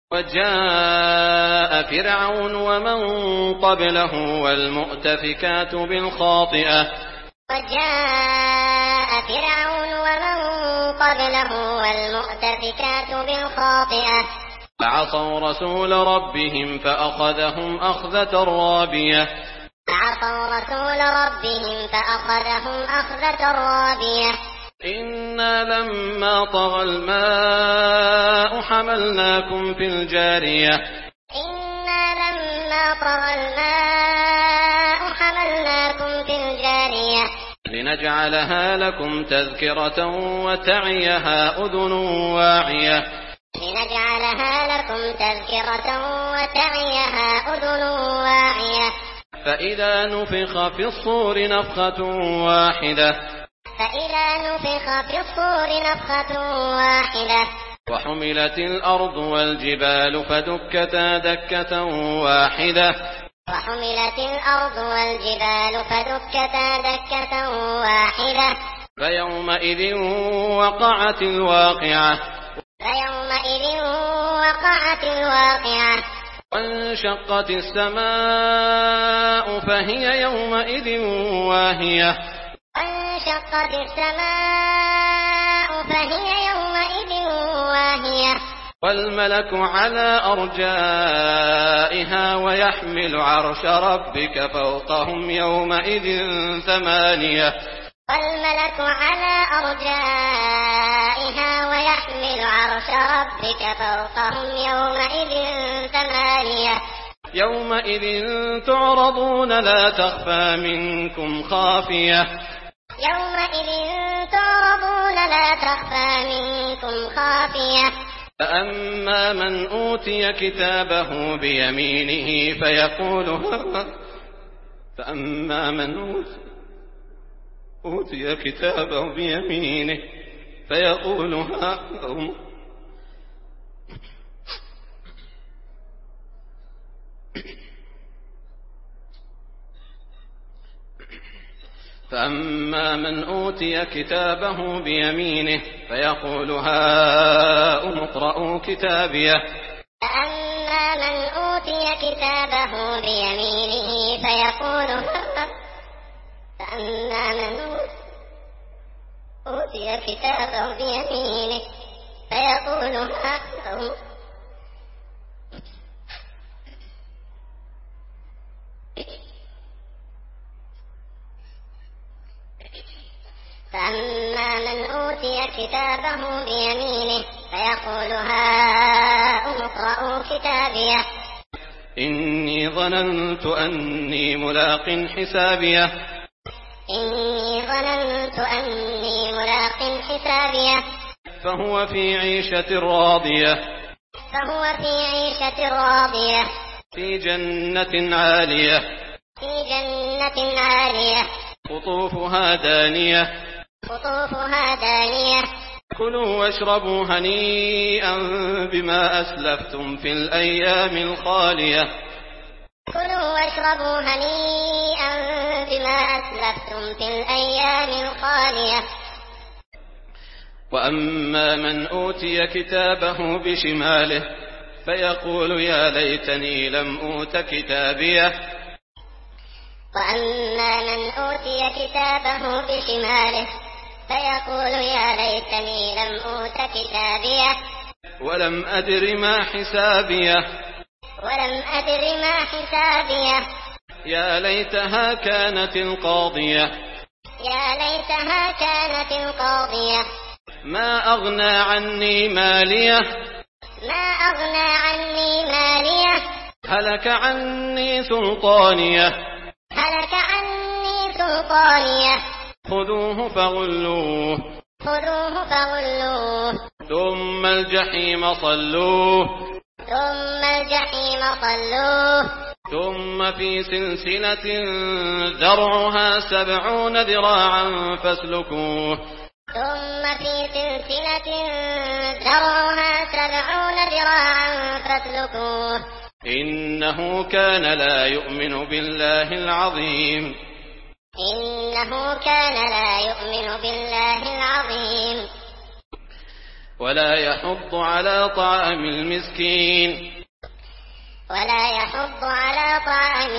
وجاء فرعون ومن قبله والمؤتفكات بالخاطئة وجاء فرعون ومن قبله والمؤتفكات بالخاطئة فعصوا رسول ربهم فأخذهم أخذة رابية إنا لما طغى الماء حملناكم في الجارية لنجعلها لكم تذكرة وتعيها أذن واعية فإذا نفخ في الصور نفخة واحدة وحملت الأرض والجبال فدكتا دكة واحدة فيومئذ وقعت الواقعة وانشقت السماء فهي يومئذ واهية والملك على أرجائها ويحمل عرش ربك فوقهم يومئذ ثمانية يومئذ تعرضون لا تخفى منكم خافية فأما من أوتي كتابه بيمينه فيقول هاؤم اقرءوا كتابيه إني ظننت أني ملاق حسابيه فهو في عيشة راضية في جنة عالية قطوفها دانية كلوا واشربوا هنيئا بما أسلفتم في الأيام الخالية وأما من أوتي كتابه بشماله فيقول يا ليتني لم أوت كتابيه ولم أدر ما حسابيه يا ليتها كانت القاضية ما أغنى عني ماليه هلك عني سلطانيه خذوه فغلوه ثم الجحيم صلوه ثم في سلسلة ذرعها 70 ذراعا فاسلكوه إنه كان لا يؤمن بالله العظيم ولا يحض على طعام المسكين. ولا يحض على طعام